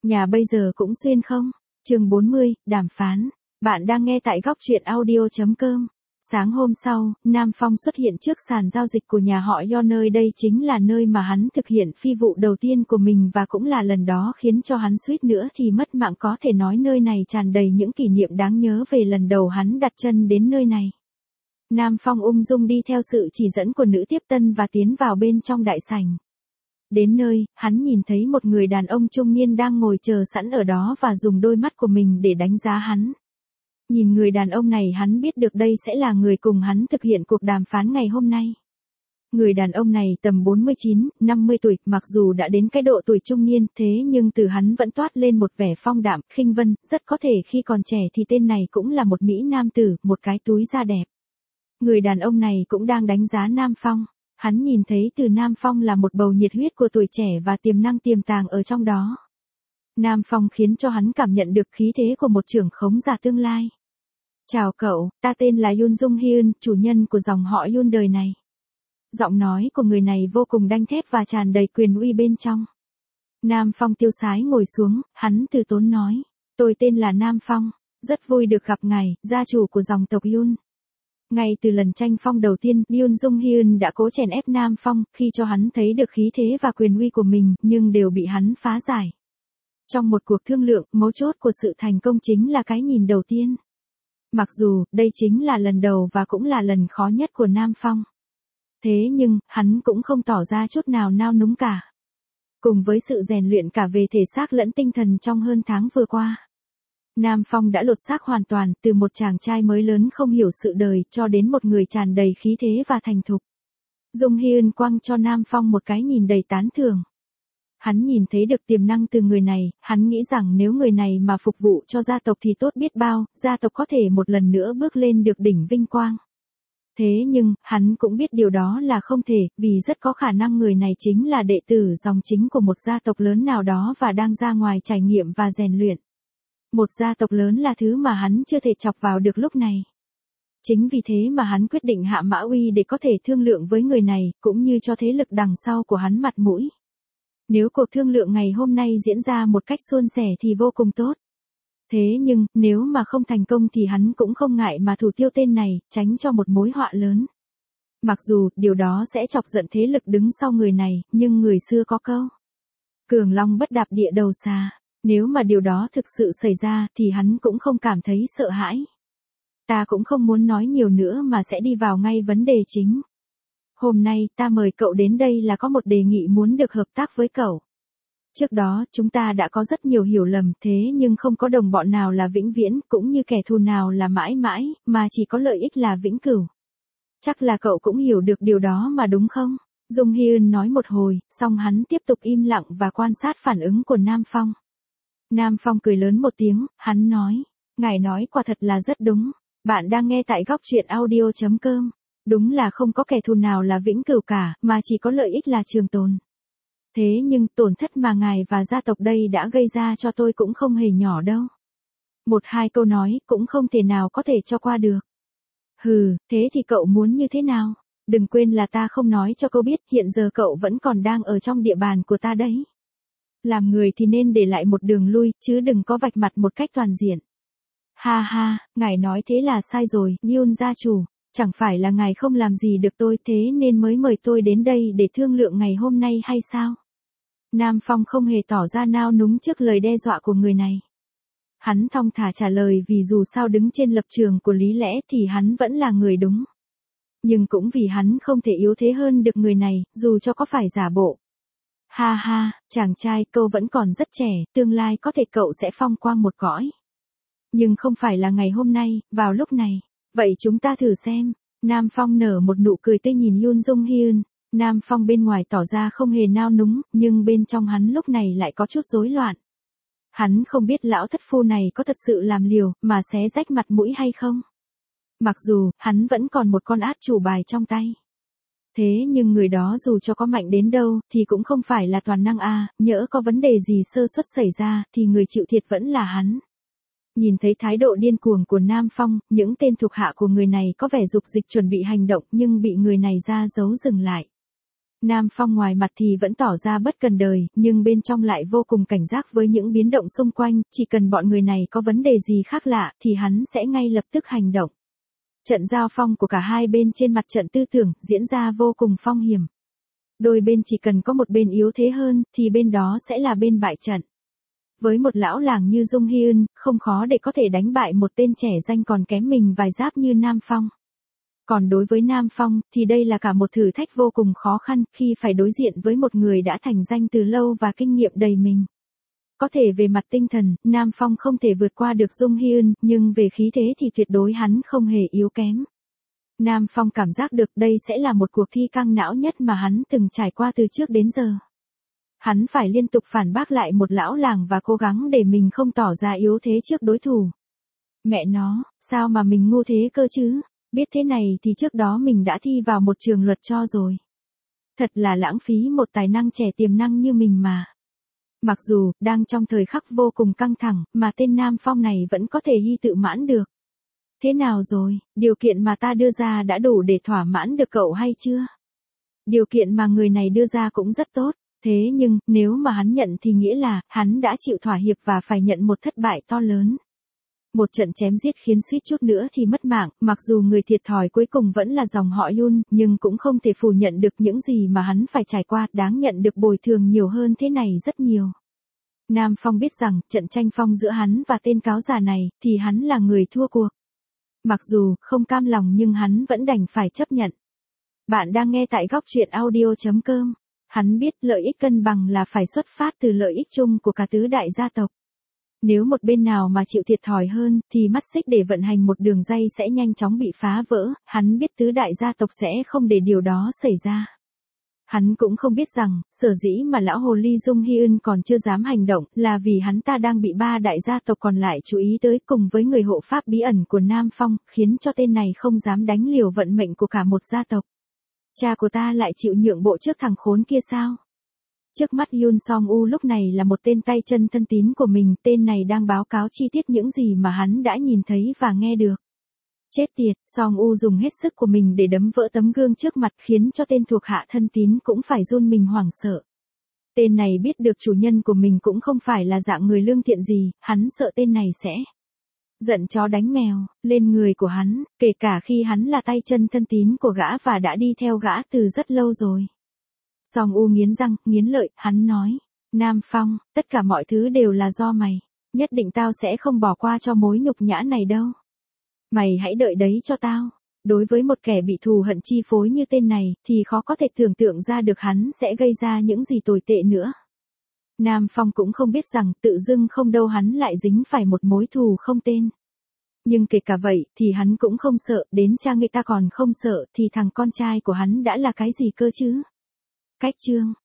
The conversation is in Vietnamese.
Nhà bây giờ cũng xuyên không? Chương 40, đàm phán. Bạn đang nghe tại góc truyện audio.com. Sáng hôm sau, Nam Phong xuất hiện trước sàn giao dịch của nhà họ Do, nơi đây chính là nơi mà hắn thực hiện phi vụ đầu tiên của mình và cũng là lần đó khiến cho hắn suýt nữa thì mất mạng, có thể nói nơi này tràn đầy những kỷ niệm đáng nhớ về lần đầu hắn đặt chân đến nơi này. Nam Phong ung dung đi theo sự chỉ dẫn của nữ tiếp tân và tiến vào bên trong đại sảnh. Đến nơi, hắn nhìn thấy một người đàn ông trung niên đang ngồi chờ sẵn ở đó và dùng đôi mắt của mình để đánh giá hắn. Nhìn người đàn ông này, hắn biết được đây sẽ là người cùng hắn thực hiện cuộc đàm phán ngày hôm nay. Người đàn ông này tầm 49, 50 tuổi, mặc dù đã đến cái độ tuổi trung niên, thế nhưng từ hắn vẫn toát lên một vẻ phong đạm, khinh vân, rất có thể khi còn trẻ thì tên này cũng là một mỹ nam tử, một cái túi da đẹp. Người đàn ông này cũng đang đánh giá Nam Phong. Hắn nhìn thấy từ Nam Phong là một bầu nhiệt huyết của tuổi trẻ và tiềm năng tiềm tàng ở trong đó. Nam Phong khiến cho hắn cảm nhận được khí thế của một trưởng khống giả tương lai. Chào cậu, ta tên là Yoon Jung Hyun, chủ nhân của dòng họ Yoon đời này. Giọng nói của người này vô cùng đanh thép và tràn đầy quyền uy bên trong. Nam Phong tiêu sái ngồi xuống, hắn từ tốn nói. Tôi tên là Nam Phong, rất vui được gặp ngài, gia chủ của dòng tộc Yoon. Ngay từ lần tranh phong đầu tiên, Yoon Jung Hyun đã cố chèn ép Nam Phong, khi cho hắn thấy được khí thế và quyền uy của mình, nhưng đều bị hắn phá giải. Trong một cuộc thương lượng, mấu chốt của sự thành công chính là cái nhìn đầu tiên. Mặc dù, đây chính là lần đầu và cũng là lần khó nhất của Nam Phong. Thế nhưng, hắn cũng không tỏ ra chút nào nao núng cả. Cùng với sự rèn luyện cả về thể xác lẫn tinh thần trong hơn tháng vừa qua, Nam Phong đã lột xác hoàn toàn, từ một chàng trai mới lớn không hiểu sự đời, cho đến một người tràn đầy khí thế và thành thục. Jung Hyun quăng cho Nam Phong một cái nhìn đầy tán thưởng. Hắn nhìn thấy được tiềm năng từ người này, hắn nghĩ rằng nếu người này mà phục vụ cho gia tộc thì tốt biết bao, gia tộc có thể một lần nữa bước lên được đỉnh vinh quang. Thế nhưng, hắn cũng biết điều đó là không thể, vì rất có khả năng người này chính là đệ tử dòng chính của một gia tộc lớn nào đó và đang ra ngoài trải nghiệm và rèn luyện. Một gia tộc lớn là thứ mà hắn chưa thể chọc vào được lúc này. Chính vì thế mà hắn quyết định hạ mã uy để có thể thương lượng với người này, cũng như cho thế lực đằng sau của hắn mặt mũi. Nếu cuộc thương lượng ngày hôm nay diễn ra một cách suôn sẻ thì vô cùng tốt. Thế nhưng, nếu mà không thành công thì hắn cũng không ngại mà thủ tiêu tên này, tránh cho một mối họa lớn. Mặc dù, điều đó sẽ chọc giận thế lực đứng sau người này, nhưng người xưa có câu. Cường long bất đạp địa đầu xà. Nếu mà điều đó thực sự xảy ra thì hắn cũng không cảm thấy sợ hãi. Ta cũng không muốn nói nhiều nữa mà sẽ đi vào ngay vấn đề chính. Hôm nay ta mời cậu đến đây là có một đề nghị muốn được hợp tác với cậu. Trước đó chúng ta đã có rất nhiều hiểu lầm, thế nhưng không có đồng bọn nào là vĩnh viễn, cũng như kẻ thù nào là mãi mãi, mà chỉ có lợi ích là vĩnh cửu. Chắc là cậu cũng hiểu được điều đó mà đúng không? Jung Hyun nói một hồi, xong hắn tiếp tục im lặng và quan sát phản ứng của Nam Phong. Nam Phong cười lớn một tiếng, hắn nói. Ngài nói quả thật là rất đúng. Bạn đang nghe tại góc truyện audio.com. Đúng là không có kẻ thù nào là vĩnh cửu cả, mà chỉ có lợi ích là trường tồn. Thế nhưng tổn thất mà ngài và gia tộc đây đã gây ra cho tôi cũng không hề nhỏ đâu. Một hai câu nói cũng không thể nào có thể cho qua được. Hừ, thế thì cậu muốn như thế nào? Đừng quên là ta không nói cho cậu biết, hiện giờ cậu vẫn còn đang ở trong địa bàn của ta đấy. Làm người thì nên để lại một đường lui, chứ đừng có vạch mặt một cách toàn diện. Ha ha, ngài nói thế là sai rồi, Yoon gia chủ. Chẳng phải là ngài không làm gì được tôi thế nên mới mời tôi đến đây để thương lượng ngày hôm nay hay sao? Nam Phong không hề tỏ ra nao núng trước lời đe dọa của người này. Hắn thong thả trả lời vì dù sao đứng trên lập trường của lý lẽ thì hắn vẫn là người đúng. Nhưng cũng vì hắn không thể yếu thế hơn được người này, dù cho có phải giả bộ. Ha ha, chàng trai, cậu vẫn còn rất trẻ, tương lai có thể cậu sẽ phong quang một cõi. Nhưng không phải là ngày hôm nay, vào lúc này. Vậy chúng ta thử xem. Nam Phong nở một nụ cười tươi nhìn Yoon Jung Hyun. Nam Phong bên ngoài tỏ ra không hề nao núng, nhưng bên trong hắn lúc này lại có chút rối loạn. Hắn không biết lão thất phu này có thật sự làm liều, mà xé rách mặt mũi hay không. Mặc dù, hắn vẫn còn một con át chủ bài trong tay. Thế nhưng người đó dù cho có mạnh đến đâu, thì cũng không phải là toàn năng nhỡ có vấn đề gì sơ suất xảy ra, thì người chịu thiệt vẫn là hắn. Nhìn thấy thái độ điên cuồng của Nam Phong, những tên thuộc hạ của người này có vẻ dục dịch chuẩn bị hành động nhưng bị người này ra giấu dừng lại. Nam Phong ngoài mặt thì vẫn tỏ ra bất cần đời, nhưng bên trong lại vô cùng cảnh giác với những biến động xung quanh, chỉ cần bọn người này có vấn đề gì khác lạ, thì hắn sẽ ngay lập tức hành động. Trận giao phong của cả hai bên trên mặt trận tư tưởng, diễn ra vô cùng phong hiểm. Đôi bên chỉ cần có một bên yếu thế hơn, thì bên đó sẽ là bên bại trận. Với một lão làng như Dung Hyun, không khó để có thể đánh bại một tên trẻ danh còn kém mình vài giáp như Nam Phong. Còn đối với Nam Phong, thì đây là cả một thử thách vô cùng khó khăn, khi phải đối diện với một người đã thành danh từ lâu và kinh nghiệm đầy mình. Có thể về mặt tinh thần, Nam Phong không thể vượt qua được Dung Hyun, nhưng về khí thế thì tuyệt đối hắn không hề yếu kém. Nam Phong cảm giác được đây sẽ là một cuộc thi căng não nhất mà hắn từng trải qua từ trước đến giờ. Hắn phải liên tục phản bác lại một lão làng và cố gắng để mình không tỏ ra yếu thế trước đối thủ. Mẹ nó, sao mà mình ngu thế cơ chứ? Biết thế này thì trước đó mình đã thi vào một trường luật cho rồi. Thật là lãng phí một tài năng trẻ tiềm năng như mình mà. Mặc dù, đang trong thời khắc vô cùng căng thẳng, mà tên Nam Phong này vẫn có thể hy tự mãn được. Thế nào rồi, điều kiện mà ta đưa ra đã đủ để thỏa mãn được cậu hay chưa? Điều kiện mà người này đưa ra cũng rất tốt, thế nhưng, nếu mà hắn nhận thì nghĩa là, hắn đã chịu thỏa hiệp và phải nhận một thất bại to lớn. Một trận chém giết khiến suýt chút nữa thì mất mạng, mặc dù người thiệt thòi cuối cùng vẫn là dòng họ Yun, nhưng cũng không thể phủ nhận được những gì mà hắn phải trải qua, đáng nhận được bồi thường nhiều hơn thế này rất nhiều. Nam Phong biết rằng, trận tranh phong giữa hắn và tên cáo già này, thì hắn là người thua cuộc. Mặc dù, không cam lòng nhưng hắn vẫn đành phải chấp nhận. Bạn đang nghe tại góc truyện audio.com. Hắn biết lợi ích cân bằng là phải xuất phát từ lợi ích chung của cả tứ đại gia tộc. Nếu một bên nào mà chịu thiệt thòi hơn, thì mắt xích để vận hành một đường ray sẽ nhanh chóng bị phá vỡ, hắn biết tứ đại gia tộc sẽ không để điều đó xảy ra. Hắn cũng không biết rằng, sở dĩ mà lão hồ ly Dung Hyun còn chưa dám hành động, là vì hắn ta đang bị ba đại gia tộc còn lại chú ý tới cùng với người hộ pháp bí ẩn của Nam Phong, khiến cho tên này không dám đánh liều vận mệnh của cả một gia tộc. Cha của ta lại chịu nhượng bộ trước thằng khốn kia sao? Trước mắt Yoon Song U lúc này là một tên tay chân thân tín của mình, tên này đang báo cáo chi tiết những gì mà hắn đã nhìn thấy và nghe được. Chết tiệt, Song U dùng hết sức của mình để đấm vỡ tấm gương trước mặt khiến cho tên thuộc hạ thân tín cũng phải run mình hoảng sợ. Tên này biết được chủ nhân của mình cũng không phải là dạng người lương thiện gì, hắn sợ tên này sẽ giận chó đánh mèo, lên người của hắn, kể cả khi hắn là tay chân thân tín của gã và đã đi theo gã từ rất lâu rồi. Song U nghiến răng, nghiến lợi, hắn nói, Nam Phong, tất cả mọi thứ đều là do mày, nhất định tao sẽ không bỏ qua cho mối nhục nhã này đâu. Mày hãy đợi đấy cho tao. Đối với một kẻ bị thù hận chi phối như tên này, thì khó có thể tưởng tượng ra được hắn sẽ gây ra những gì tồi tệ nữa. Nam Phong cũng không biết rằng tự dưng không đâu hắn lại dính phải một mối thù không tên. Nhưng kể cả vậy, thì hắn cũng không sợ, đến cha người ta còn không sợ, thì thằng con trai của hắn đã là cái gì cơ chứ? Cách chương